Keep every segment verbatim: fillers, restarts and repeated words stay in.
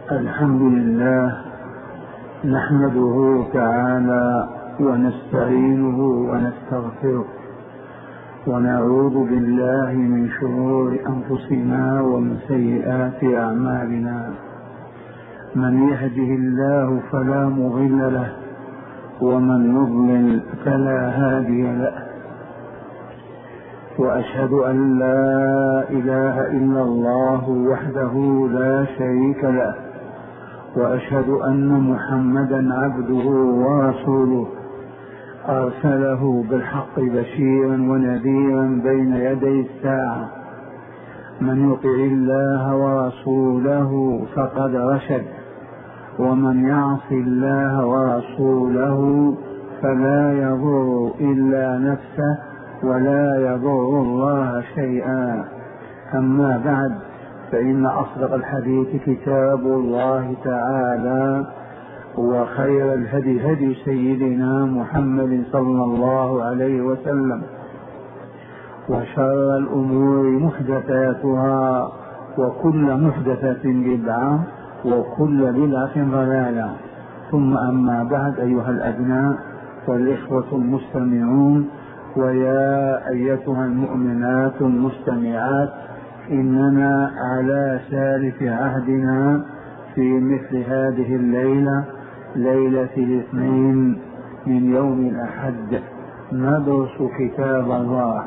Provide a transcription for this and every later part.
الحمد لله نحمده تعالى ونستعينه ونستغفره ونعوذ بالله من شرور أنفسنا ومن سيئات أعمالنا. من يهده الله فلا مضل له ومن يضلل فلا هادي له، وأشهد أن لا إله إلا الله وحده لا شريك له، وأشهد أن محمدا عبده ورسوله أرسله بالحق بشيرا ونذيرا بين يدي الساعة. من يطع الله ورسوله فقد رشد، ومن يعص الله ورسوله فلا يضر إلا نفسه ولا يضر الله شيئا. أما بعد، فإن أصدق الحديث كتاب الله تعالى، وخير الهدي هدي سيدنا محمد صلى الله عليه وسلم، وشر الأمور محدثاتها، وكل محدثة بدعة، وكل بدعة ضلالة. ثم أما بعد، أيها الأبناء والإخوة المستمعون، ويا أيتها المؤمنات المستمعات، إننا على سالف عهدنا في مثل هذه الليلة، ليلة الاثنين من يوم الأحد، ندرس كتاب الله،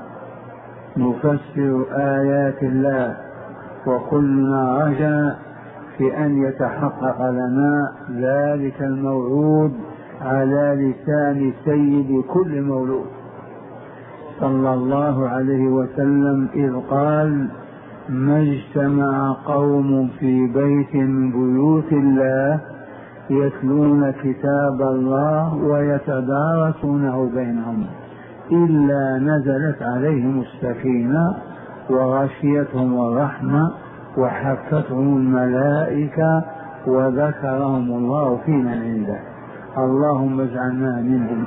نفسر آيات الله، وكلنا رجاء في أن يتحقق لنا ذلك الموعود على لسان سيد كل مولود صلى الله عليه وسلم، إذ قال: ما اجتمع قوم في بيت من بيوت الله يتلون كتاب الله ويتدارسونه بينهم إلا نزلت عليهم السكينة وغشيتهم الرحمة وحفتهم الملائكة وذكرهم الله في من عنده. اللهم اجعلنا منهم.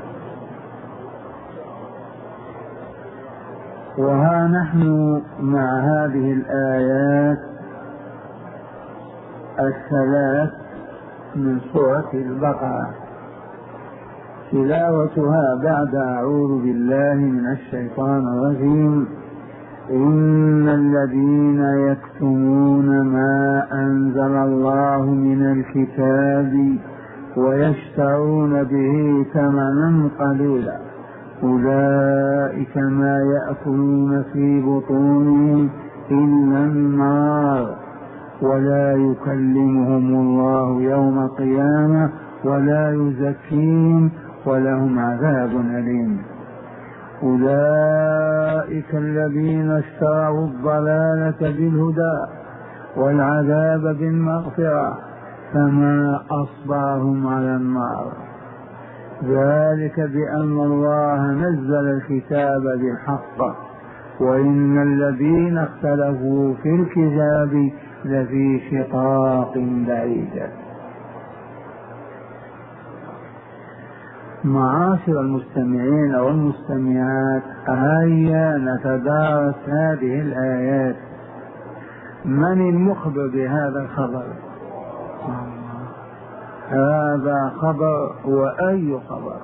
وها نحن مع هذه الآيات الثلاث من سورة البقرة، تلاوتها بعد أعوذ بالله من الشيطان الرجيم: إن الذين يكتمون ما أنزل الله من الكتاب ويشترون به ثمنا قليلا أولئك ما يأكلون في بطونهم إلا النار ولا يكلمهم الله يوم القيامة ولا يزكيهم ولهم عذاب أليم. أولئك الذين اشتروا الضلالة بالهدى والعذاب بالمغفرة فما أصبرهم على النار، ذلك بأن الله نزل الكتاب بالحق وإن الذين اختلفوا في الكتاب لفي شقاق بعيد. معاشر المستمعين والمستمعات، هيا نتدارس هذه الآيات. من المخبر بهذا الخبر؟ هذا خبر، وأي خبر؟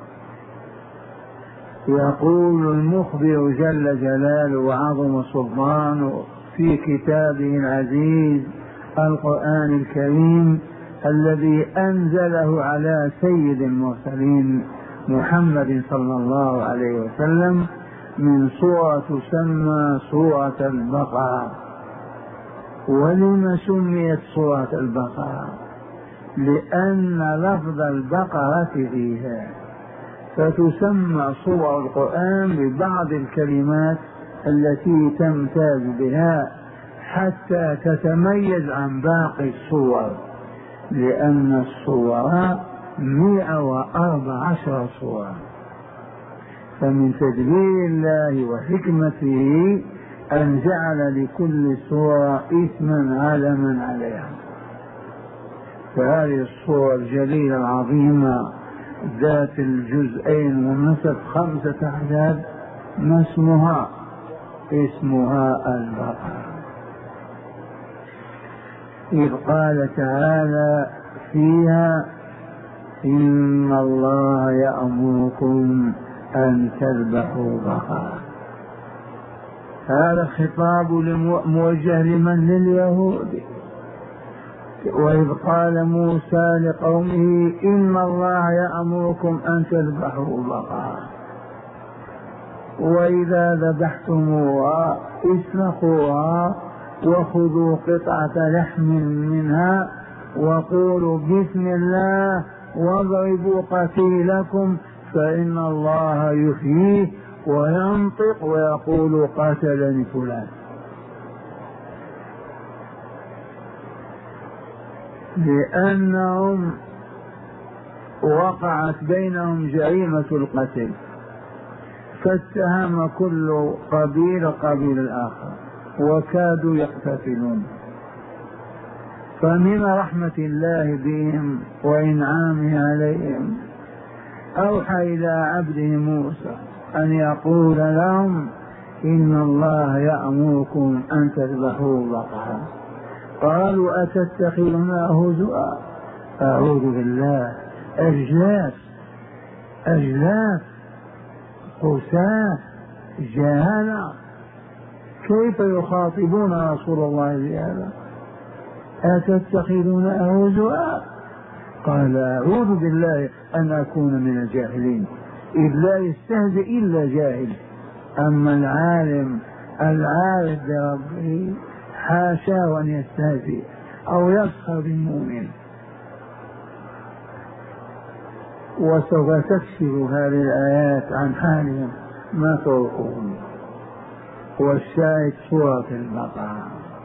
يقول المخبر جل جلاله وعظم سلطانه في كتابه العزيز القرآن الكريم الذي أنزله على سيد المرسلين محمد صلى الله عليه وسلم، من سورة تسمى سورة البقرة. ولم سميت سورة البقرة؟ لأن لفظ البقرة فيها، فتسمى سور القرآن ببعض الكلمات التي تمتاز بها حتى تتميز عن باقي السور، لأن السور مئة وأربع عشر سورة. فمن تدبير الله وحكمته أن جعل لكل سورة اسما علما عليها. فهذه السورة الجليلة العظيمة ذات الجزئين والنصف خمسة أعداد، ما اسمها؟ اسمها البقرة. إذ قال تعالى فيها إن الله يأمركم أن تذبحوا بقرة. هذا خطاب موجه لمن؟ لليهود. وإذ قال موسى لقومه إن الله يأمركم أن تذبحوا بقرة وإذا ذبحتموها اسلخوها وخذوا قطعة لحم منها وقولوا بسم الله واضربوا قتيلكم فإن الله يحييه وينطق ويقول قاتلني فلان. لأنهم وقعت بينهم جريمة القتل فاتهم كل قبيل قبيل الآخر وكادوا يقتتلون. فمن رحمة الله بهم وإنعامه عليهم أوحى إلى عبده موسى أن يقول لهم إن الله يأمركم أن تذبحوا بقرة. قالوا أتتخذنا هزوا؟ أعوذ بالله، أجلاف أجلاف قساة جهلة، كيف يخاطبون رسول الله بهذا؟ أتتخذون هزوا؟ قال أعوذ بالله أن أكون من الجاهلين، إذ لا يستهزئ إلا جاهل. أما العالم العارف بربه حاشا أن يستهزئ أو يسخر بالمؤمن. وسوف تكشف هذه الآيات عن حالهم ما توقعون. والشاهد سورة البقرة.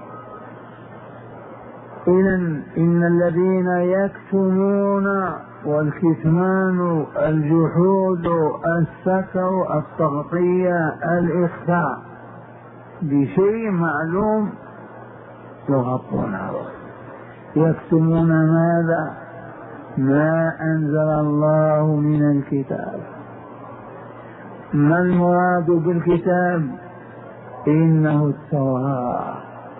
إذن إن الذين يكتمون، والكتمان الجحود الستر التغطية الإخفاء بشيء معلوم يغطونه. يكتمون ماذا؟ ما أنزل الله من الكتاب. ما المراد بالكتاب؟ إنه التوراة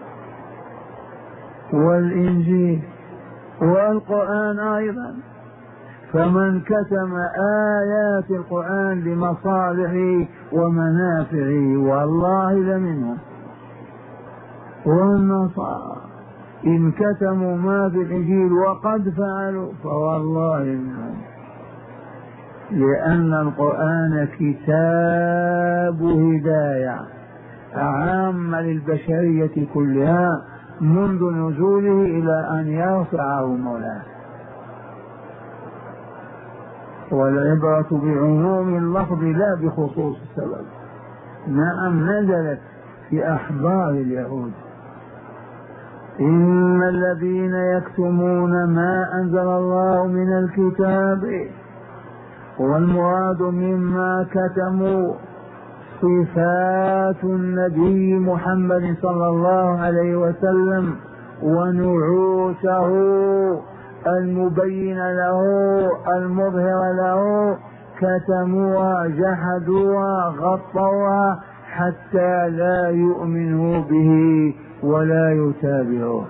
والإنجيل والقرآن أيضا. فمن كتم آيات القرآن لمصالحه ومنافعه والله لمنهم. والنصارى إن كتموا ما في الإنجيل وقد فعلوا فوالله منهم، لأن القرآن كتاب هداية عامة للبشرية كلها منذ نزوله إلى أن يرفعه مولاه. والعبرة بعموم اللفظ لا بخصوص السبب. نعم نزلت في أحبار اليهود. إن الذين يكتمون ما أنزل الله من الكتاب، والمراد مما كتموا صفات النبي محمد صلى الله عليه وسلم ونعوته المبين له المظهر له، كتموها جحدوها غطوها حتى لا يؤمنوا به ولا يتابعوه.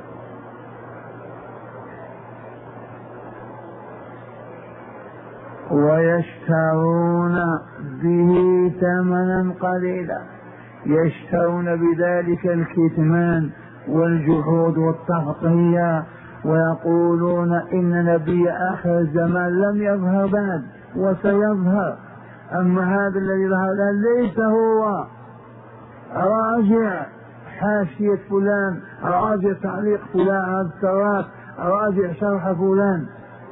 ويشترون به ثمنا قليلا، يشترون بذلك الكتمان والجحود والتغطية، ويقولون إن نبي آخر الزمان لم يظهر بعد وسيظهر، أما هذا الذي ظهر ليس هو. راجع حاشية فلان، راجع تعليق فلان على التراث، راجع شرح فلان.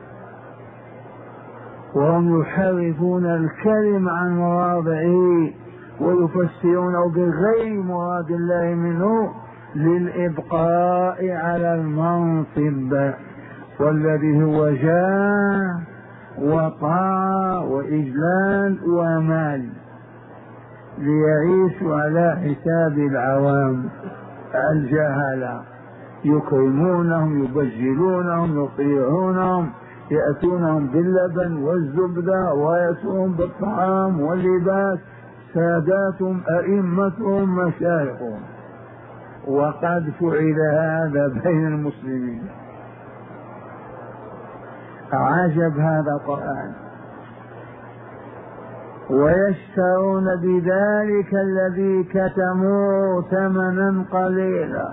وهم يحرفون الكلم عن مواضعه ويفسرونه بغير مراد الله منه للإبقاء على المنصب، والذي هو جاه وطاعة وإجلال ومال، ليعيشوا على حساب العوام الجهلة، يكرمونهم يبجلونهم يطيعونهم، يأتونهم باللبن والزبدة ويأتونهم بالطعام واللباس، ساداتهم أئمتهم مشايخهم. وقد فعل هذا بين المسلمين. عجب هذا القرآن. ويشترون بذلك الذي كتموا ثمنا قليلا.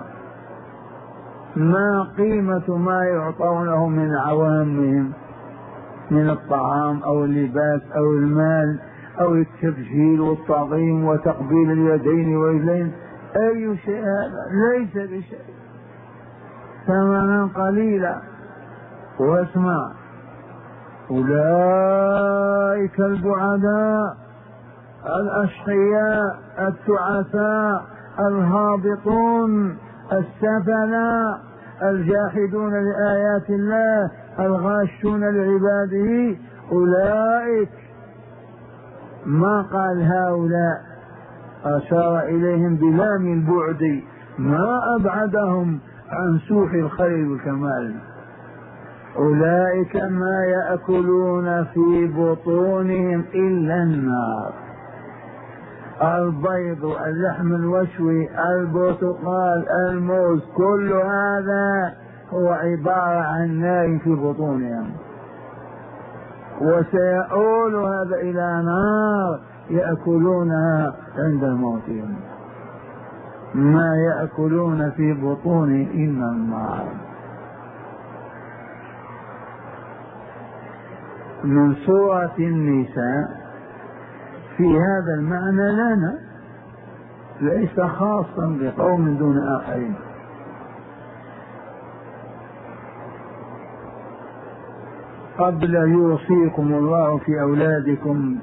ما قيمة ما يعطونه من عوامهم من الطعام أو اللباس أو المال أو التبجيل والتعظيم وتقبيل اليدين والرجلين؟ أي شيء هذا؟ ليس بشيء، ثمنا قليلا. واسمع، أولئك البعداء الأشقياء التعساء الهابطون السفلاء الجاحدون لآيات الله الغاشون لعباده، أولئك. ما قال هؤلاء، أشار إليهم بلام البعد، ما أبعدهم عن سوح الخير والكمال. أولئك ما يأكلون في بطونهم إلا النار. البيض، اللحم المشوي، البرتقال، الموز، كل هذا هو عبارة عن نار في بطونهم، وسيؤول هذا إلى نار يأكلونها عند موتهم. ما يأكلون في بطونهم إلا النار. من سورة النساء في هذا المعنى لنا، ليس خاصا بقوم دون آخرين. قبل يوصيكم الله في أولادكم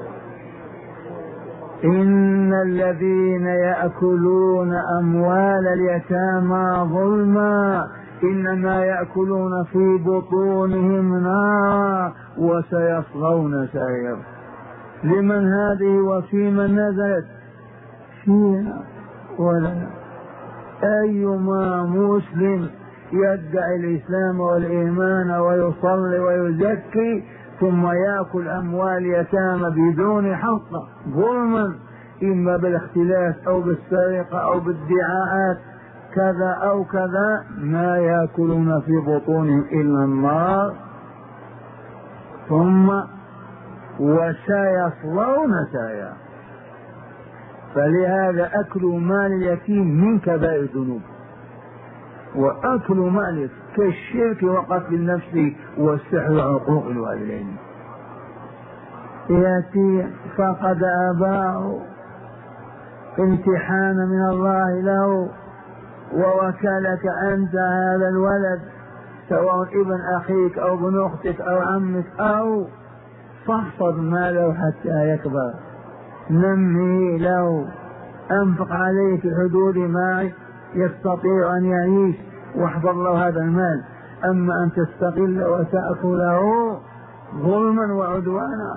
إن الذين يأكلون أموال اليتامى ظلما إنما يأكلون في بطونهم نارا وسيصلون سعيرا. لمن هذه وفي من نزلت؟ فينا ولا أيما مسلم يدعي الإسلام والإيمان ويصلي ويزكي ثم يأكل أموال يتامى بدون حق ظلما، إما بالاختلاف أو بالسرقة أو بالادعاءات كذا أو كذا، ما يأكلون في بطونهم إلا النار ثم وسيصلون سعيرا. فلهذا أكل مال اليتيم من كبائر الذنوب، وأكل مال كالشرك وقتل النفس والسحر وعقوق الوالدين. يتيم فقد أباه امتحانا من الله له، ووكلك أنت هذا الولد سواء ابن أخيك أو ابن أختك أو عمك، أو فاحفظ ماله حتى يكبر، نمي له، أنفق عليه في حدود ما يستطيع أن يعيش، واحفظ له هذا المال. أما أن تستقل وتأكله ظلما وعدوانا،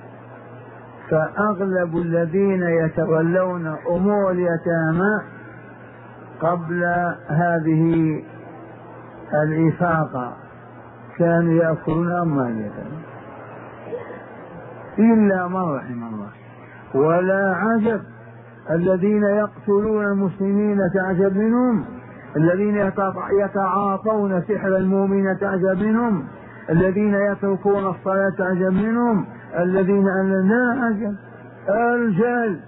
فأغلب الذين يتولون أمور اليتامى قبل هذه الإفاقة كانوا يأكلون أموال اليتامى إلا من رحم الله. ولا عجب الذين يقتلون المسلمين تعجب منهم، الذين يتعاطون سحر المؤمن تعجب منهم، الذين يتركون الصلاة تعجب منهم، الذين لا عجب الجهل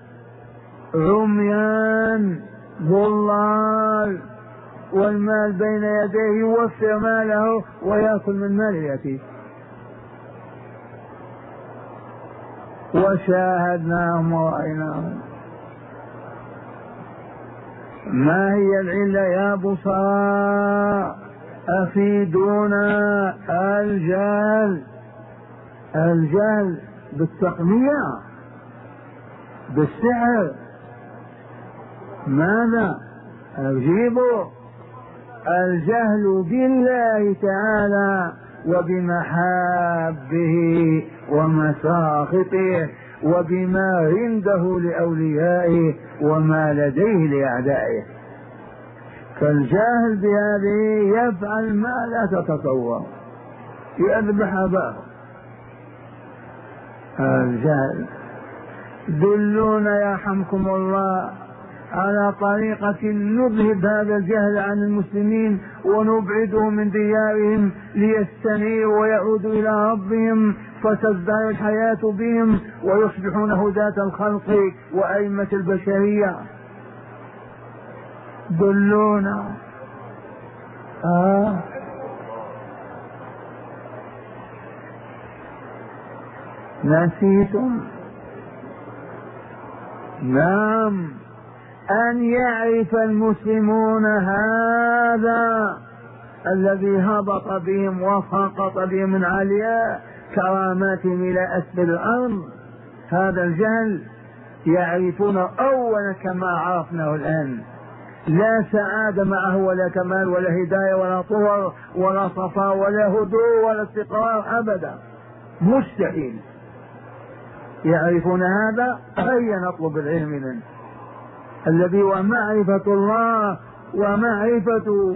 عميان ضلال، والمال بين يديه يوفر ماله ويأكل من مال اليتيم. وشاهدناهم ورأيناهم. ما هي العلة يا بصراء؟ أفيدونا. الجهل، الجهل بالتقنية بالسحر. ماذا؟ أجيبوا. الجهل بالله تعالى وبمحابه ومساخطه وبما عنده لأوليائه وما لديه لأعدائه. فالجاهل بهذه يفعل ما لا تتصور، يذبح أباه. الجاهل. دلونا يرحمكم الله على طريقة نذهب هذا الجهل عن المسلمين ونبعدهم من ديارهم ليستنيروا ويعودوا إلى ربهم فتزدهر الحياة بهم ويصبحون هداة الخلق وأئمة البشرية. دلونا. آه. نسيتم؟ نعم، أن يعرف المسلمون هذا الذي هبط بهم وسقط بهم من علياء كراماتهم إلى أسفل الأرض، هذا الجهل يعرفون أولا كما عرفناه الآن، لا سعادة معه ولا كمال ولا هداية ولا طهر ولا صفاء ولا هدوء ولا استقرار أبدا، مستحيل. يعرفون هذا، هيا نطلب العلم منه الذي هو معرفة الله ومعرفة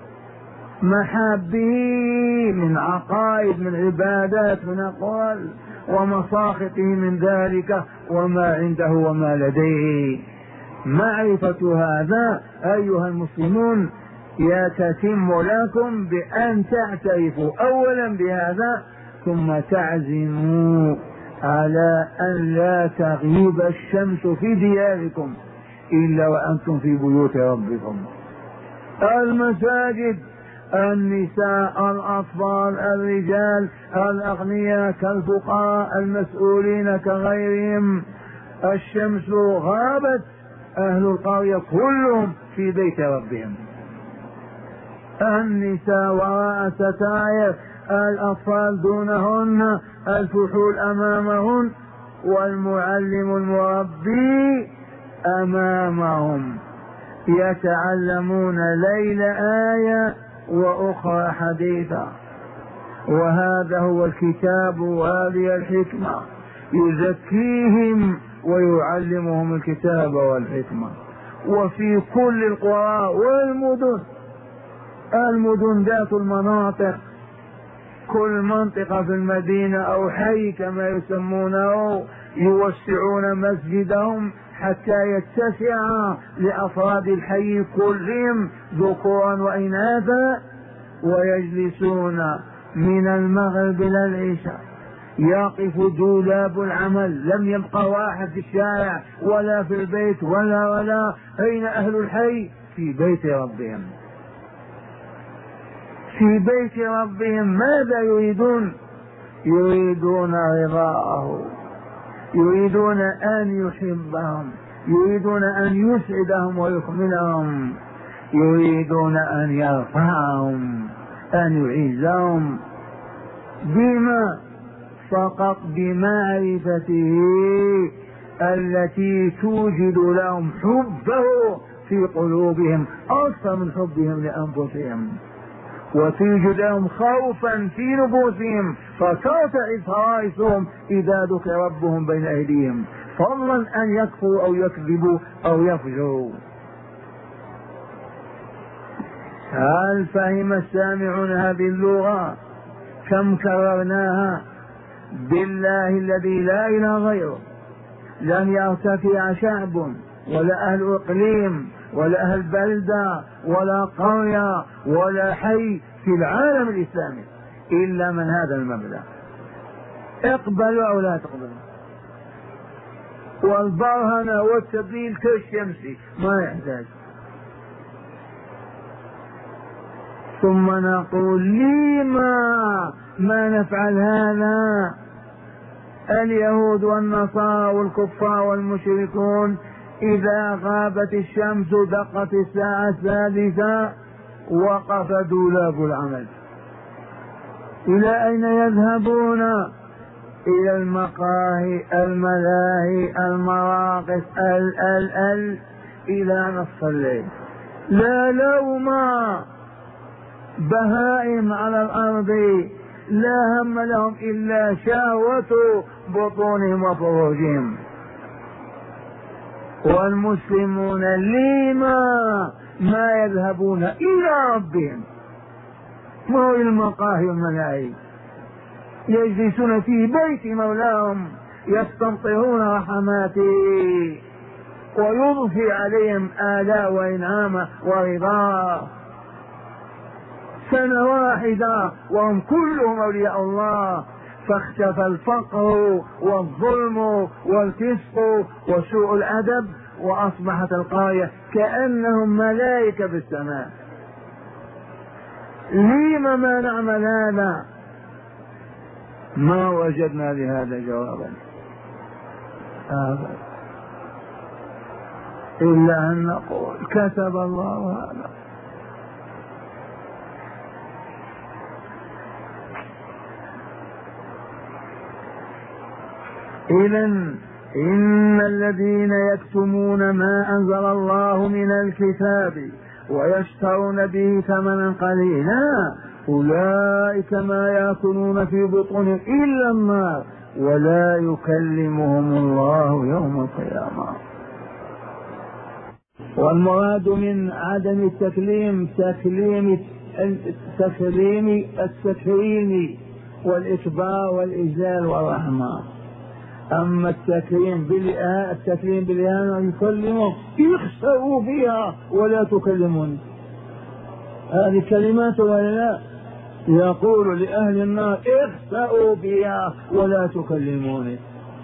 محابه من عقائد من عبادات من أقوال ومساخطه من ذلك وما عنده وما لديه. معرفة هذا أيها المسلمون يتتم لكم بأن تعترفوا أولا بهذا ثم تعزموا على أن لا تغيب الشمس في دياركم إلا وأنتم في بيوت ربكم. المساجد، النساء، الأطفال، الرجال، الأغنياء كالفقراء، المسؤولين كغيرهم، الشمس غابت، أهل القرية كلهم في بيت ربهم. النساء وراء ستائر، الأطفال دونهن، الفحول أمامهن، والمعلم المربي أمامهم، يتعلمون ليل آية وأخرى حديثا. وهذا هو الكتاب وهذه الحكمة، يزكيهم ويعلمهم الكتاب والحكمة. وفي كل القرى والمدن، المدن ذات المناطق، كل منطقة في المدينة أو حي كما يسمونه يوسعون مسجدهم حتى يتسع لأفراد الحي كلهم ذكورا وإناثا، ويجلسون من المغرب إلى العشاء، يقف دولاب العمل، لم يبقى واحد في الشارع ولا في البيت ولا ولا أين أهل الحي؟ في بيت ربهم، في بيت ربهم. ماذا يريدون؟ يريدون رضاءه، يريدون أن يحبهم، يريدون أن يسعدهم ويكملهم، يريدون أن يرفعهم، أن يعزهم. بما؟ فقط بمعرفته التي توجد لهم حبه في قلوبهم أكثر من حبهم لأنفسهم، وتوجد لهم خوفا في نفوسهم فترتعد فرائسهم إذا ذكر ربهم بين أيديهم، فضلا أن يكفروا أو يكذبوا أو يفجروا. هل فهم السامعون هذه اللغة؟ كم كررناها؟ بالله الذي لا إله غيره لن يرتفع شعب ولا أهل إقليم ولا أهل بلدة ولا قرية ولا حي في العالم الإسلامي إلا من هذا المبدأ. اقبلوا أو لا تقبلوا، والبرهنة والتدليل كالشمس ما يحتاج. ثم نقول لما ما نفعل هذا؟ اليهود والنصارى والكفار والمشركون إذا غابت الشمس دقت الساعة السادسة وقف دولاب العمل. إلى أين يذهبون؟ إلى المقاهي، الملاهي، المراقص، ال ال ال إلى نصف الليل. لا لوم، بهائم على الأرض لا هم لهم إلا شهوة بطونهم وفروجهم. والمسلمون لما ما يذهبون إلى ربهم؟ ما هو المقاهي والملاهي؟ يجلسون في بيت مولاهم يستمطرون رحماته ويضفي عليهم آلاء وإنعامه ورضاه. سنة واحدة وهم كلهم أولياء الله، فاختفى الفقر والظلم والفسق وسوء الأدب، وأصبحت القرية كأنهم ملائكة بالسماء. لم ما نعمل هذا؟ ما وجدنا لهذا جوابا أبدا، إلا أن نقول كتب الله هذا. إذن إن الذين يكتمون ما أنزل الله من الكتاب ويشترون به ثمنا قليلا أولئك ما يأكلون في بطونهم إلا النار ولا يكلمهم الله يوم القيامة. والمراد من عدم التكليم تكليم التكليم التكريم والإكبار والإجلال والرحمة. أما التكريم بالإهانة التكريم بالإهانة يكلمهم يخسروا فيها ولا تكلمون. هذه كلمات ولا لا؟ يقول لأهل النار اخسأوا فيها ولا تكلموني.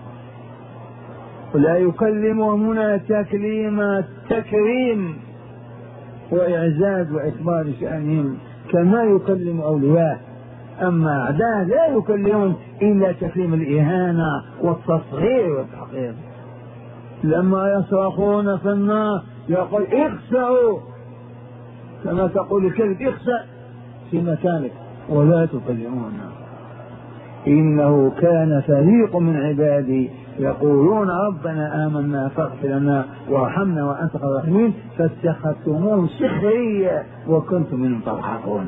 ولا يكلمهم هنا تكليم تكريم وإعزاز وإكبار شأنهم كما يكلم أولياء. أما أعداء لا يكلمون إلا تكريم الإهانة والتصغير والتحقير. لما يصرخون في النار يقول اخسأوا كما تقول الكلب اخسأ في مكانك ولا تكلمون. إنه كان فريق من عبادي يقولون ربنا آمنا فاغفر لنا وارحمنا وأنت خير الراحمين فاتخذتموهم سخريا وكنتم منهم تضحكون.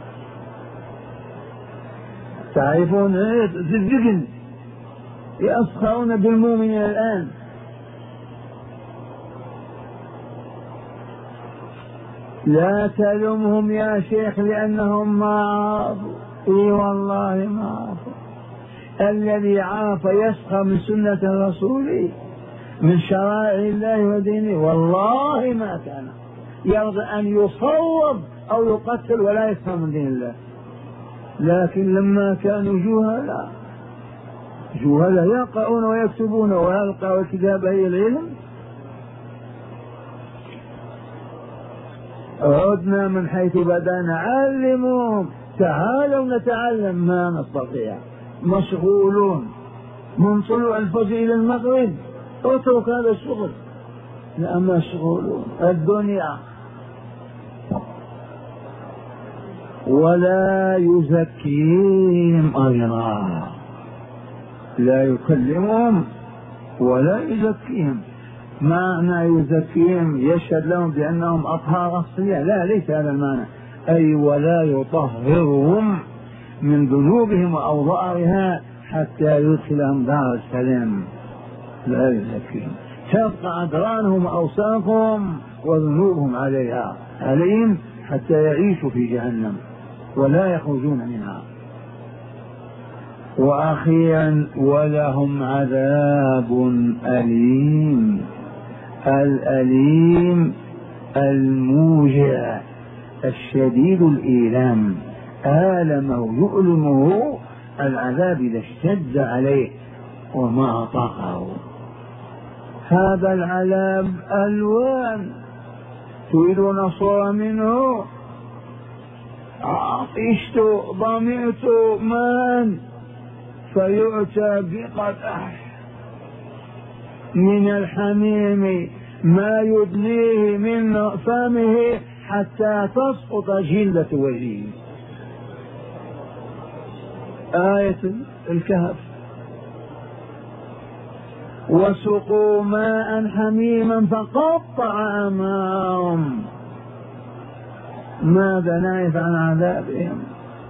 تعرفون الزجل يسخرون بالمؤمنين الآن. لا تلمهم يا شيخ لأنهم ما عرفوا. اي والله ما عرفوا. الذي عرف يسخر من سنة الرسول من شرائع الله ودينه والله ما كان يرضى أن يصوب أو يقتل ولا يسخر من دين الله. لكن لما كانوا جهلا جهلا يقرؤون ويكتبون ويلقوا الكتاب هي العلم. عدنا من حيث بدأنا علموهم تعالوا نتعلم ما نستطيع. مشغولون من طلوع الفجر إلى المغرب اترك هذا الشغل. لا مشغولون الدنيا. ولا يزكيهم أيضا لا يكلمهم ولا يزكيهم. معنى يزكيهم يشهد لهم بأنهم أطهار أصلية؟ لا ليس هذا المعنى. أي ولا يطهرهم من ذنوبهم وأوضاعها حتى يدخلهم دار السلام. لا يزكيهم تبقى أدرانهم وأوصافهم وذنوبهم عليها عليهم حتى يعيشوا في جهنم ولا يخرجون منها. وأخيرا ولهم عذاب أليم. الأليم الموجع الشديد الإيلام. آلمه يؤلمه العذاب إذا اشتد عليه وما أطاقه. هذا العذاب ألوان تريدون صورة منه. عطشت ظمئت من فيؤتى بقدح من الحميم ما يدنيه من فمه حتى تسقط جلدة وجهه. آية الكهف. وسقوا ماء حميما فقطع أمعاءهم. ماذا نعرف عن عذابهم؟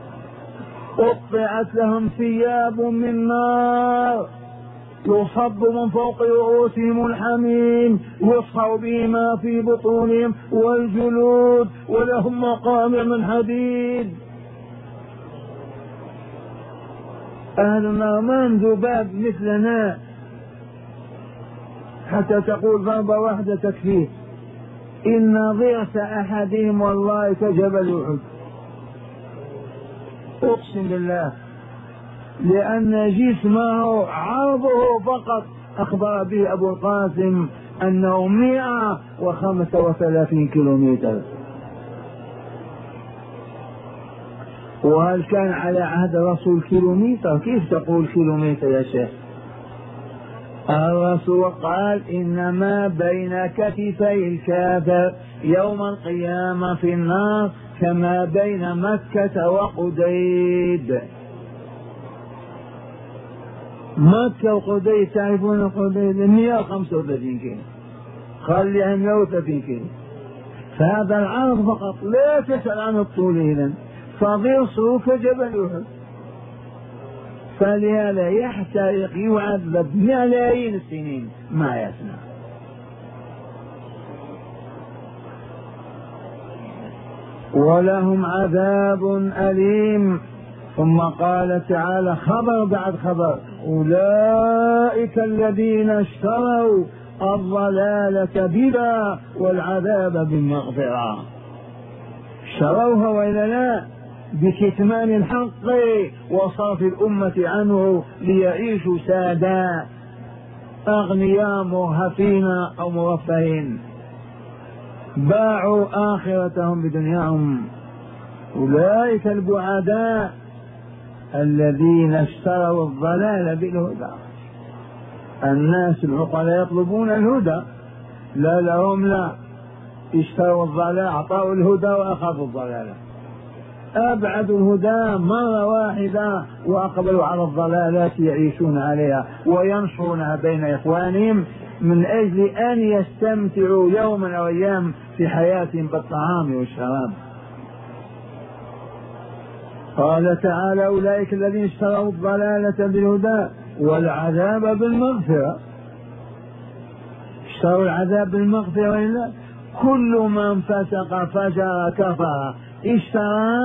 قطعت لهم ثياب من نار يصب من فوق رؤوسهم الحميم يصهر به ما في بطونهم والجلود ولهم مقامع من حديد. أهل النار من ذباب مثلنا. حتى تقول ضربة واحدة تكفيه. إن ضرس أحدهم والله كجبل أحد، أقسم بالله، لأن جسمه عرضه فقط أخبر به أبو القاسم أنه مئة وخمسة وثلاثين كيلومتر. وهل كان على عهد الرسول كيلومتر؟ كيف تقول كيلومتر يا شيخ؟ الرسول قال إنما بين كتفي الكافر يوم القيامة في النار كما بين مكة وقديد. مكة وقديد تعرفون قديد مئة وخمسة وثلاثين كيلو، خليها مئة وثلاثين كيلو. فهذا العرض فقط، لا تسأل عن الطول إذن، فضرسه كجبل أحد. فلهذا يحترق يعذب ملايين السنين ما يسمع. ولهم عذاب أليم. ثم قال تعالى خبر بعد خبر: أولئك الذين اشتروا الضلالة بلا والعذاب بالمغفرة. اشتروها وإلا لا؟ بكتمان الحق وصرف الأمة عنه ليعيشوا سادة أغنياء مرهفين أو مرفهين، باعوا آخرتهم بدنياهم. أولئك البعداء الذين اشتروا الضلال بالهدى. الناس العقلاء يطلبون الهدى، لا لهم لا، اشتروا الضلال، أعطوا الهدى وأخذوا الضلالة، أبعدوا الهدى مرة واحدة وأقبلوا على الضلالات يعيشون عليها وينشرونها بين إخوانهم من أجل أن يستمتعوا يوما أو أيام في حياتهم بالطعام والشراب. قال تعالى: أولئك الذين اشتروا الضلالة بالهدى والعذاب بالمغفرة. اشتروا العذاب بالمغفرة وإلا كل من فسق فجر كفر اشترى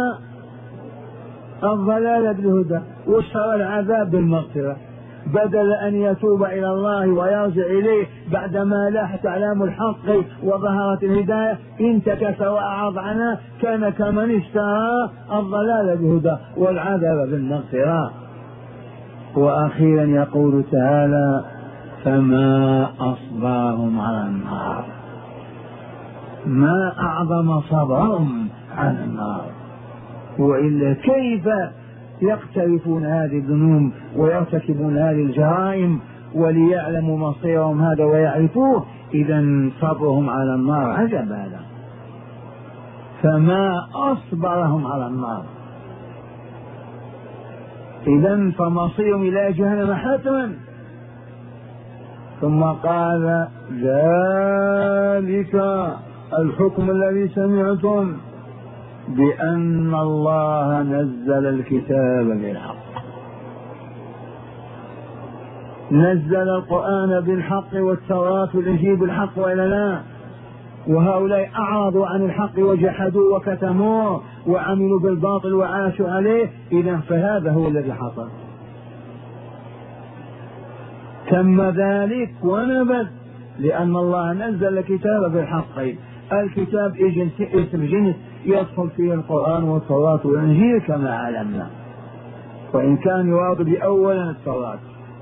الضلال بالهدى واشترى العذاب بالمغفرة، بدل أن يتوب إلى الله ويرجع إليه بعدما لاحت أعلام الحق وظهرت الهداية، انتكس وأعرض عنها، كان كمن اشترى الضلال بالهدى والعذاب بالمغفرة. وأخيرا يقول تعالى: فما أصبرهم على النار. ما أعظم صبرهم على النار، وإلا كيف يقترفون هذه الذنوب ويرتكبون هذه الجرائم وليعلموا مصيرهم هذا ويعرفوه؟ إذا صبرهم على النار عجب هذا. فما أصبرهم على النار، إذا فمصيرهم إلى جهنم حتما. ثم قال: ذلك الحكم الذي سمعتم بأن الله نزل الكتاب بالحق. نزل القرآن بالحق والتوراة والإنجيل بالحق وإلا لا؟ وهؤلاء أعرضوا عن الحق وجحدوا وكتموه وعملوا بالباطل وعاشوا عليه. إذا فهذا هو الذي حصل. تم ذلك ونبذ، لأن الله نزل الكتاب بالحق. الكتاب اسم جنس يدخل فيه القرآن والتوراة والإنجيل كما علمنا، وإن كان يراد بأولا التوراة.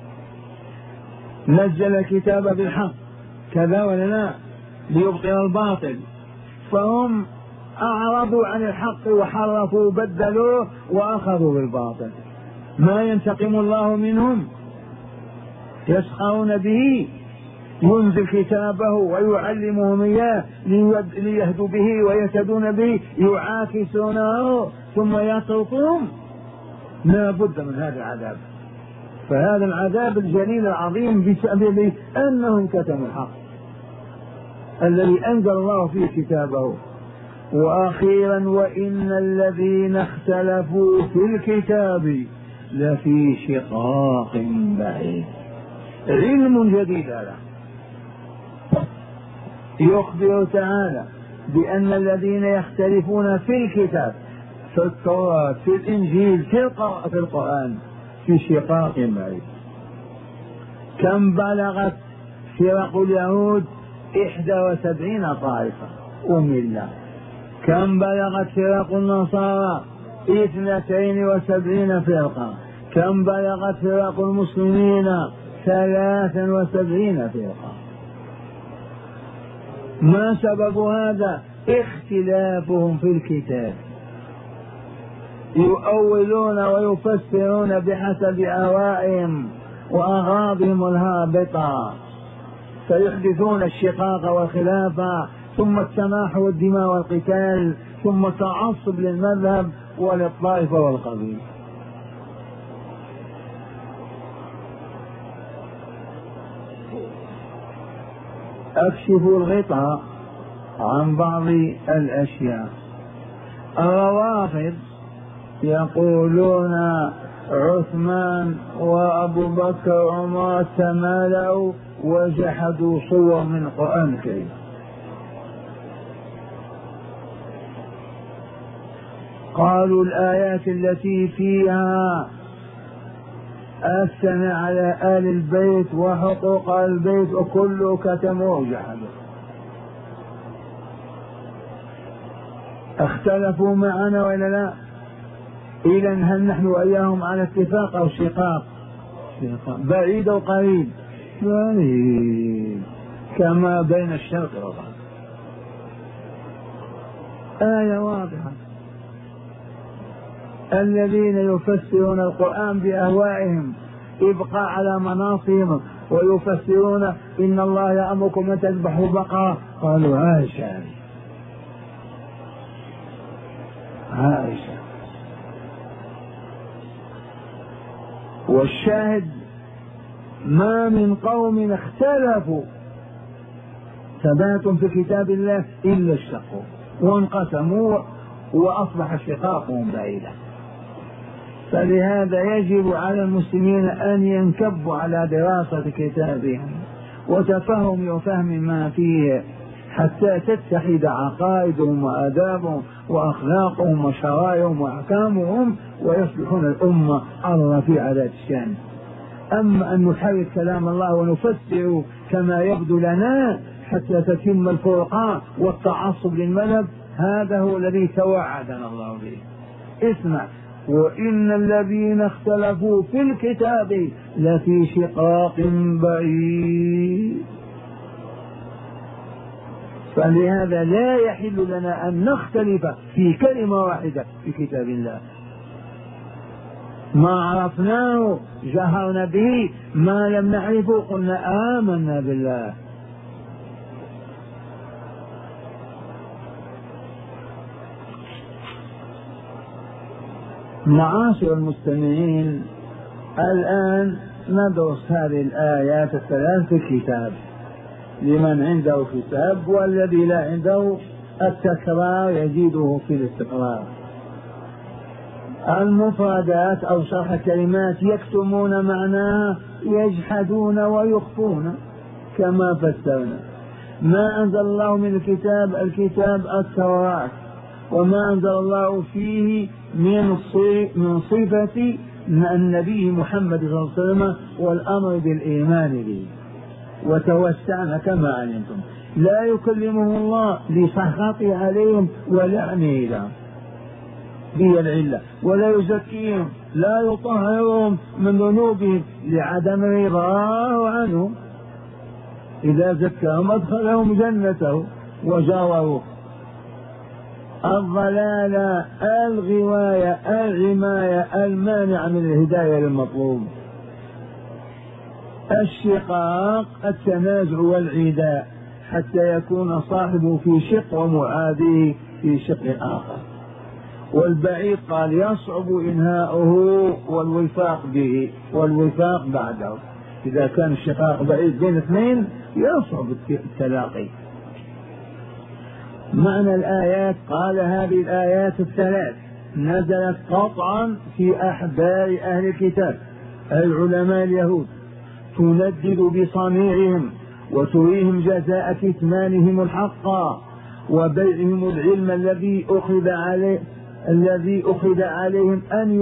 نزل الكتاب بالحق كذا ولا لا؟ ليبطل الباطل. فهم أعرضوا عن الحق وحرفوا وبدلوه وأخذوا بالباطل. ما ينتقم الله منهم، يسخرون به، ينزل كتابه ويعلمهم إياه ليهدوا به ويهتدون به، يعاكسونه ثم يتركهم. لا بد من هذا العذاب. فهذا العذاب الجليل العظيم بسبب أنهم كتموا الحق الذي أنزل الله فيه كتابه. وأخيرا: وإن الذين اختلفوا في الكتاب لفي شقاق بعيد. علم جديد هذا. يخبر تعالى بأن الذين يختلفون في الكتاب، في التوراة، في الإنجيل، في القرآن، في شقاق بعيد. كم بلغت فرق اليهود إحدى وسبعين طائفة وملة. كم بلغت فرق النصارى؟ اثنتين وسبعين فرقة. كم بلغت فرق المسلمين؟ ثلاثا وسبعين فرقة. ما سبب هذا؟ اختلافهم في الكتاب، يؤولون ويفسرون بحسب أهوائهم وأغراضهم الهابطة، فيحدثون الشقاق والخلاف، ثم السماح والدماء والقتال، ثم تعصب للمذهب وللطائفة والقبيل. أكشف الغطاء عن بعض الأشياء. الروافض يقولون عثمان وأبو بكر وعمر تمالوا وجحدوا صور من القرآن الكريم. قالوا الآيات التي فيها الثناء على آل البيت وحقوق البيت وكله كتموا وجحدوا. اختلفوا معنا ولا لا؟ إذا هل نحن وإياهم على اتفاق أو شقاق؟ بعيد أو قريب؟ بعيد كما بين الشرق والغرب. آية واضحة. الذين يفسرون القرآن بأهوائهم ابقاء على مناصهم، ويفسرون إن الله يأمركم أن تذبحوا بقرة، قالوا عائشة عائشة. والشاهد ما من قوم اختلفوا ثبات في كتاب الله إلا اشتقوا وانقسموا وأصبح شقاقهم بعيدا. فلهذا يجب على المسلمين أن ينكبوا على دراسة كتابهم وتفهم وفهم ما فيه، حتى تتحد عقائدهم وآدابهم وأخلاقهم وشرائعهم وأحكامهم، ويصبحون الأمة الرفيعة ذات الشأن. أما أن نحرك كلام الله ونفسره كما يبدو لنا حتى تتم الفرقان والتعصب للمذهب، هذا هو الذي توعدنا الله به. اسمع: وإن الذين اختلفوا في الكتاب لفي شقاق بعيد. فلهذا لا يحل لنا أن نختلف في كلمة واحدة في كتاب الله. ما عرفناه جهرنا به، ما لم نعرفه قلنا آمنا بالله. معاشر المستمعين، الآن ندرس هذه الآيات الثلاث في الكتاب لمن عنده كتاب، والذي لا عنده التكرار يزيده في الاستقرار. المفردات أو شرح الكلمات يكتمون معناها، يجحدون ويخفون كما فسرنا. ما أنزل الله من الكتاب الكتاب التوراة، وما أنزل الله فيه من من صفة النبي محمد صلى الله عليه وسلم والأمر بالإيمان به. وتوسعنا كما علمتم، لا يكلمه الله لسخطه عليهم ولعنه لهم هي العلة، ولا يزكيهم، لا يطهرهم من ذنوبهم لعدم رضاه عنهم. إذا زكاهم أدخلهم جنته وجاوروه. الضلالة، الغواية، العماية، المانع من الهداية للمطلوب. الشقاق، التنازع والعداء، حتى يكون صاحبه في شق ومعاديه في شق آخر. والبعيد قال يصعب إنهاؤه والوفاق به والوفاق بعده. إذا كان الشقاق بعيد بين اثنين يصعب التلاقي. معنى الآيات: قال هذه الآيات الثلاث نزلت قطعا في أحبار أهل الكتاب العلماء اليهود، تندد بصنيعهم وتريهم جزاء كتمانهم الحق وبيعهم العلم الذي أخذ عليه الذي أخذ عليهم أن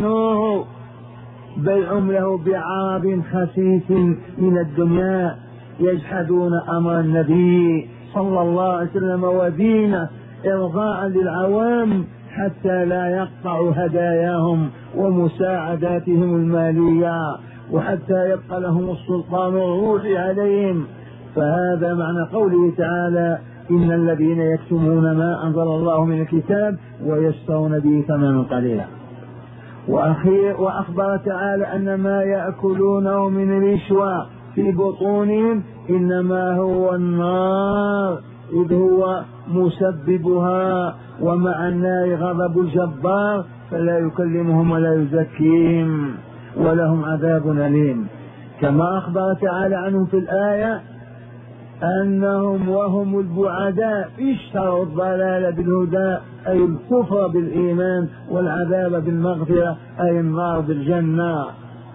يبينوه، بيعهم له بعرض خسيس من الدنيا يجحدون أمر النبي صلى الله عليه وسلم ودينه إرضاء للعوام حتى لا يقطعوا هداياهم ومساعداتهم المالية، وحتى يبقى لهم السلطان الروحي عليهم. فهذا معنى قوله تعالى: إن الذين يكتمون ما أنزل الله من الكتاب ويشترون به ثمنا قليلا. وأخير وأخبر تعالى أن ما يأكلونه من رشوة في بطونهم إنما هو النار، إذ هو مسببها، ومع النار غضب الجبار فلا يكلمهم ولا يزكيهم ولهم عذاب أليم. كما أخبر تعالى عنهم في الآية أنهم وهم البعداء اشتروا الضلال بالهدى، أي الكفر بالإيمان، والعذاب بالمغفرة، أي النار بالجنة.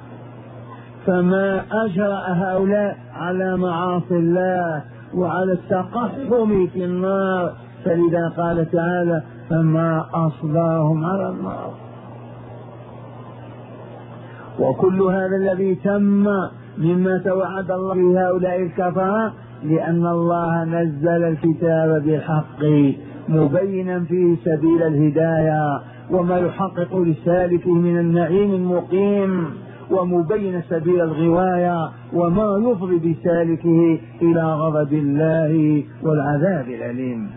فما أجرأ هؤلاء على معاصي الله وعلى التقحم في النار، فلذا قال تعالى: فما أصبرهم على النار. وكل هذا الذي تم مما توعد الله به هؤلاء الكفرة لأن الله نزل الكتاب بالحق مبينا فيه سبيل الهداية وما يحقق لسالكه من النعيم المقيم، ومبين سبيل الغواية وما يفضي بسالكه إلى غضب الله والعذاب الأليم.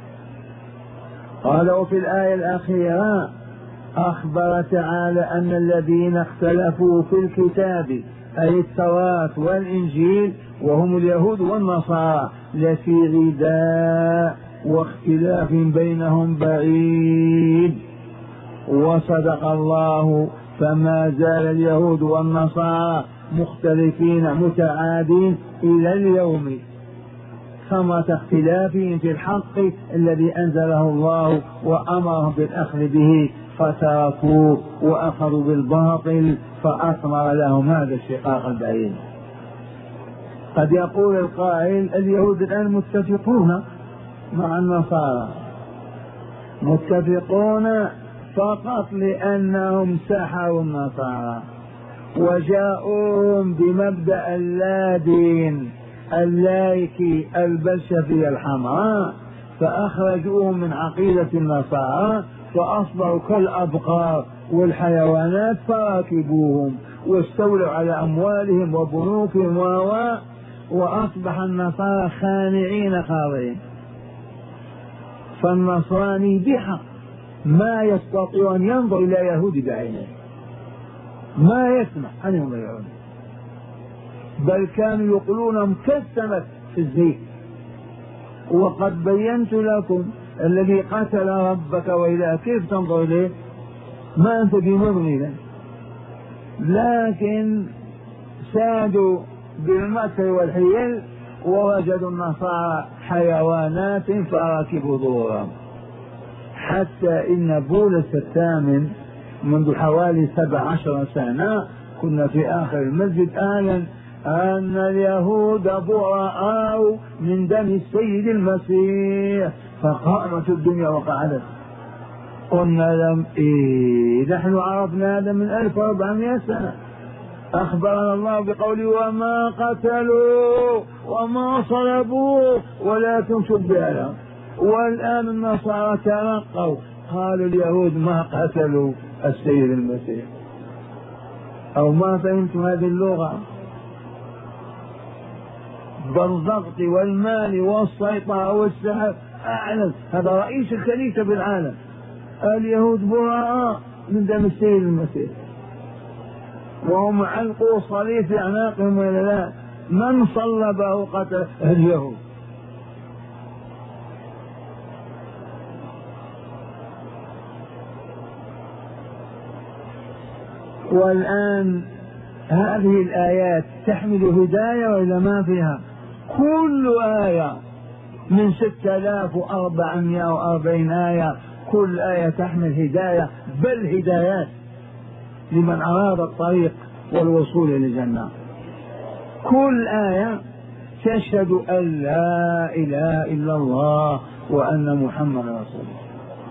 قال: وفي الآية الأخيرة أخبر تعالى أن الذين اختلفوا في الكتاب أي التوراة والإنجيل وهم اليهود والنصارى لفي غداء واختلاف بينهم بعيد. وصدق الله، فما زال اليهود والنصارى مختلفين متعادين إلى اليوم، ثمرة اختلافهم في الحق الذي أنزله الله وأمرهم بالأخذ به، فتركوه وأخذوا بالباطل فأثمر لهم هذا الشقاق البعيد. قد يقول القائل: اليهود الآن متفقون مع النصارى، متفقون فقط لأنهم سحروا النصارى وجاءوهم بمبدأ اللا دين اللايكي البلشفية الحمراء، فأخرجوهم من عقيدة النصارى فأصبحوا كالأبقار والحيوانات فراكبوهم واستولوا على أموالهم وبنوكهم و وأصبح النصارى خانعين خاضعين. فالنصراني بحق ما يستطيع أن ينظر إلى يهود بعينه، ما يسمح أن ينظر إلى يهود، بل كانوا يقولونهم كالسمك في الزيت. وقد بينت لكم الذي قتل ربك وإلى كيف تنظر إليه، ما أنت بمغني له، لكن سادوا بالمكر والحيل ووجدوا النصارى حيوانات فراكبوا ظهورهم. حتى إن بولس الثامن منذ حوالي سبع عشر سنة كنا في آخر المسجد أعلن أن اليهود براء من دم السيد المسيح، فقامت الدنيا وقعدت. قلنا لهم: إيه، نحن عرفنا هذا من ألف وأربعمائة سنة. أخبرنا الله بقوله: وما قتلوا وما صلبوا ولكن شبه لهم. والآن النصارى ترقوا قالوا اليهود ما قتلوا السيد المسيح. أو ما فهمتم هذه اللغة؟ بالضغط والمال والسيطرة والسحر أعلن هذا رئيس الكنيسة في العالم: اليهود براء من دم السيد المسيح، وهم علقوا صليب في أعناقهم ولا لا؟ من صلبه قتل اليهود. والآن هذه الآيات تحمل هداية وإلا ما فيها؟ كل آية من ستة آلاف وأربعمائة وأربعين آية كل آية تحمل هداية، بل هدايات لمن أراد الطريق والوصول إلى الجنة. كل آية تشهد أن لا إله إلا الله وأن محمد رسول الله.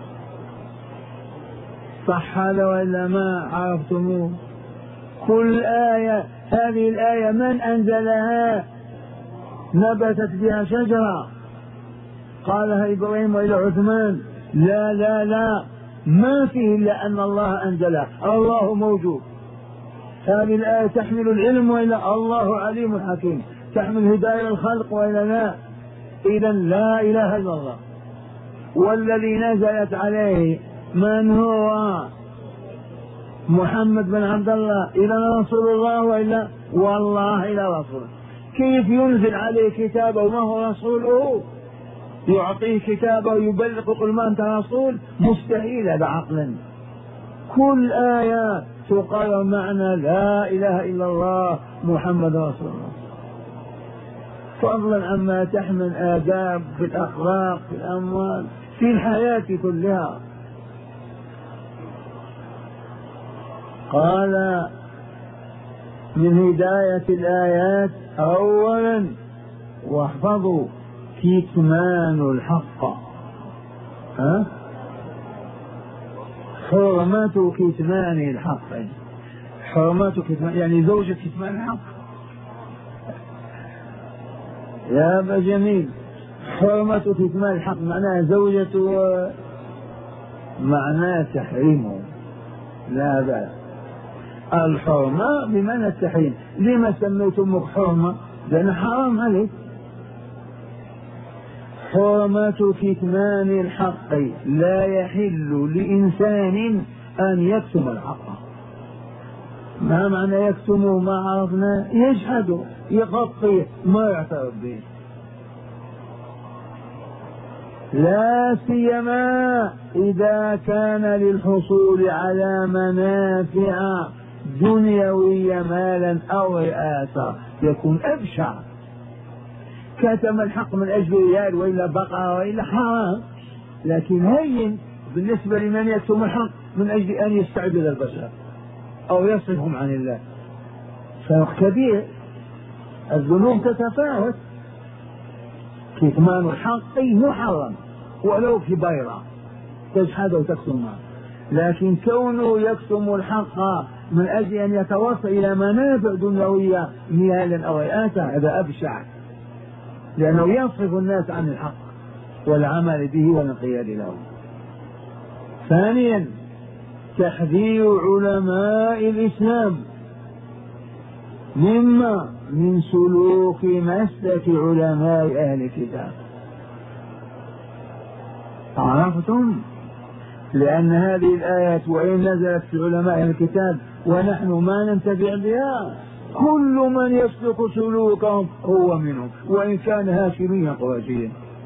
صح هذا وإلا ما عرفتموه؟ كل آية، هذه الآية من أنزلها؟ نبتت بها شجرة قالها إبراهيم إلى عثمان لا لا لا ما فيه إلا أن الله أنزلها، الله موجود. هذه الآية تحمل العلم وإلا الله عليم حكيم، تحمل هداية الخلق وإلا لا. إذا لا إله إلا الله. والذي نزلت عليه من هو؟ محمد بن عبد الله. إذا رسول الله وإلا والله إلى رسول. كيف ينزل عليه كتابه وما هو رسوله؟ يعطيه كتابه ويبلغ قل ما أنت رسول؟ مستحيل هذا عقلا. كل آية تقال معنى لا إله إلا الله محمد رسول الله، فضلا عما تحمل آداب في الأخلاق في الأموال في الحياة كلها. قال من هداية الآيات أولا واحفظوا كتمان الحق، ها حرمة كتمان الحق، حرمة كتمان يعني زوجة كتمان الحق. يا أبا جميل حرمة كتمان الحق معناها زوجة معناها تحريمه، لا بأس. الحرمة بمعنى التحريم. لما سميتمك حرمة؟ لأن حرام عليك. حرمة كتمان الحق لا يحل لإنسان أن يكتم الحق. ما معنى يكتمه؟ ما عرفنا. يجحده يغطيه ما يعترف به، لا سيما إذا كان للحصول على منافع دنيوية مالا أو رئاسة يكون أبشع. كتم الحق من أجل ريال وإلا بقرة وإلا حرام، لكن هين بالنسبة لمن يكتم الحق من أجل أن يستعبد البشر أو يصرفهم عن الله. فرق كبير. الذنوب تتفاوت. كتمان الحق محرم ولو في بيضة تجحد وتكتمها، لكن كونه يكتم الحق من أجل أن يتوصل إلى منافع دنيوية مالا أو رئاسة هذا أبشع، لأنه يصرف الناس عن الحق والعمل به والانقياد له. ثانيا تحذير علماء الإسلام مما من سلوك مسلك علماء أهل الكتاب. عرفتم؟ لأن هذه الآيات وإن نزلت في علماء أهل الكتاب ونحن ما ننتفع بها، كل من يسلك سلوكهم هو منهم وإن كان هاشميا قرشيا.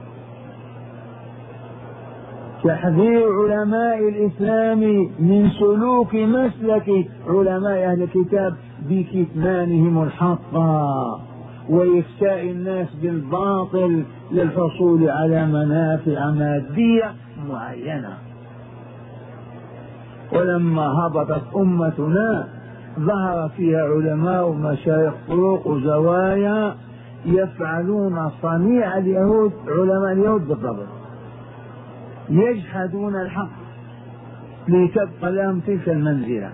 تحذير علماء الإسلام من سلوك مسلك علماء أهل الكتاب بكتمانهم الحق وإفساء الناس بالباطل للحصول على منافع مادية معينة. ولما هبطت أمتنا ظهر فيها علماء ومشايخ طرق وزوايا يفعلون صنيع اليهود، علماء اليهود بالضبط، يجحدون الحق لتبقى لهم تلك المنزلة.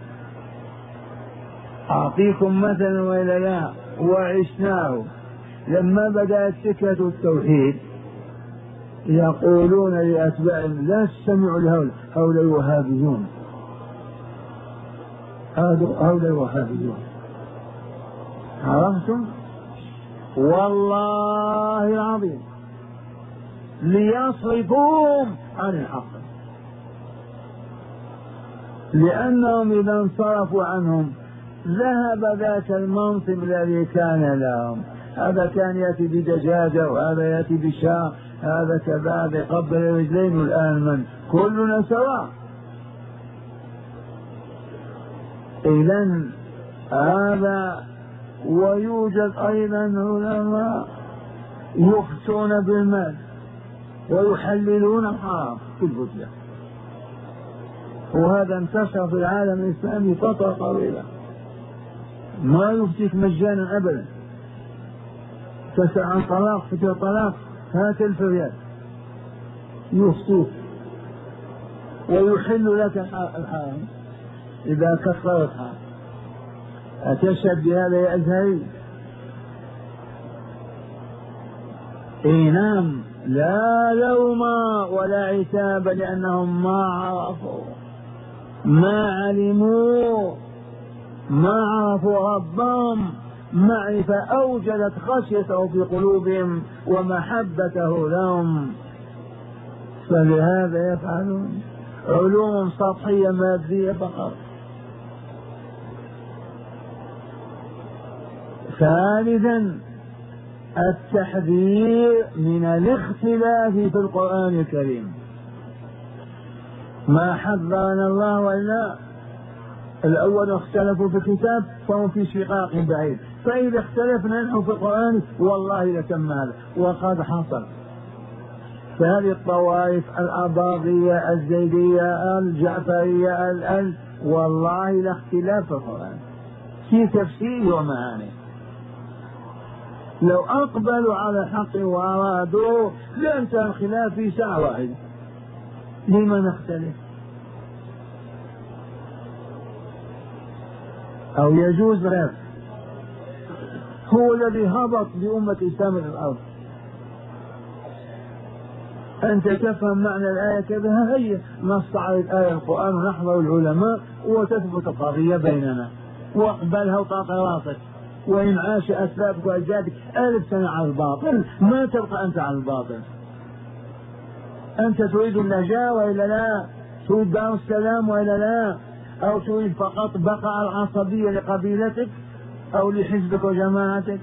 أعطيكم مثلا وإلا لا وعشناه. لما بدأت فكرة التوحيد يقولون لأتباعهم لا تستمعوا لهؤلاء، هؤلاء وهابيون، هؤلاء وهابيون. عرفتم؟ والله العظيم ليصرفوهم عن الحق، لأنهم إذا انصرفوا عنهم ذهب ذاك المنصب الذي كان لهم. هذا كان يأتي بدجاجة وهذا يأتي بشاة، هذا كذا بقبل رجلين، والآن من كلنا سواء. إذن هذا. ويوجد أيضا علماء يفتون بالمال ويحللون الحرام في الفتية، وهذا انتشر في العالم الإسلامي فترة طويلة. ما يفتيك مجانا أبدا. تسأل عن طلاق فتية طلاق هات ألف ريال يفتوك ويحل لك الحرام إذا كفرتها. أتشهد بهذا يا أزهري؟ اي نعم، لا لوم ولا عتاب لأنهم ما عرفوا ما علموا ما عرفوا ربهم معرفة أوجدت خشيته في قلوبهم ومحبته لهم، فلهذا يفعلون علوم سطحية مادية فقط. ثالثا التحذير من الاختلاف في القرآن الكريم. ما حذرنا الله ولا الأول اختلفوا في الكتاب فهم في شقاق بعيد، فإذا اختلفنا نحن في القرآن والله لتم هذا، وقد حصل. فهذه الطوائف الأباضية الزيدية الجعفرية الأل والله لا اختلاف في القرآن في تفسير ومعاني. لو أقبلوا على الحق وأرادوا لانتهى الخلاف في ساعة واحدة. لما نختلف؟ أو يجوز خلاف؟ هو الذي هبط بأمة الإسلام إلى الأرض. أنت تفهم معنى الآية كذا، هي نستعرض آية القرآن ونحضر العلماء وتثبت القضية بيننا، واقبلها وطاق راسك، وإن عاش أسلافك وأجدادك ألف سنة على الباطل ما تبقى أنت على الباطل. أنت تريد النجاة وإلا لا؟ تريد دار السلام وإلا لا؟ أو تريد فقط بقاء العصبية لقبيلتك أو لحزبك وجماعتك؟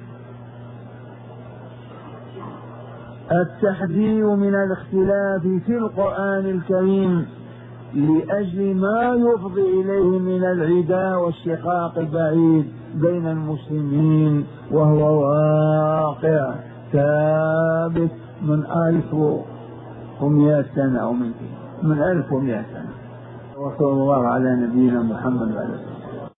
التحذير من الاختلاف في القرآن الكريم لأجل ما يفضي إليه من العداء والشقاق البعيد بين المسلمين، وهو واقع ثابت من ألف ومئة سنة أو من من ألف ومئة سنة. وصلى الله على نبينا محمد وعلى آله.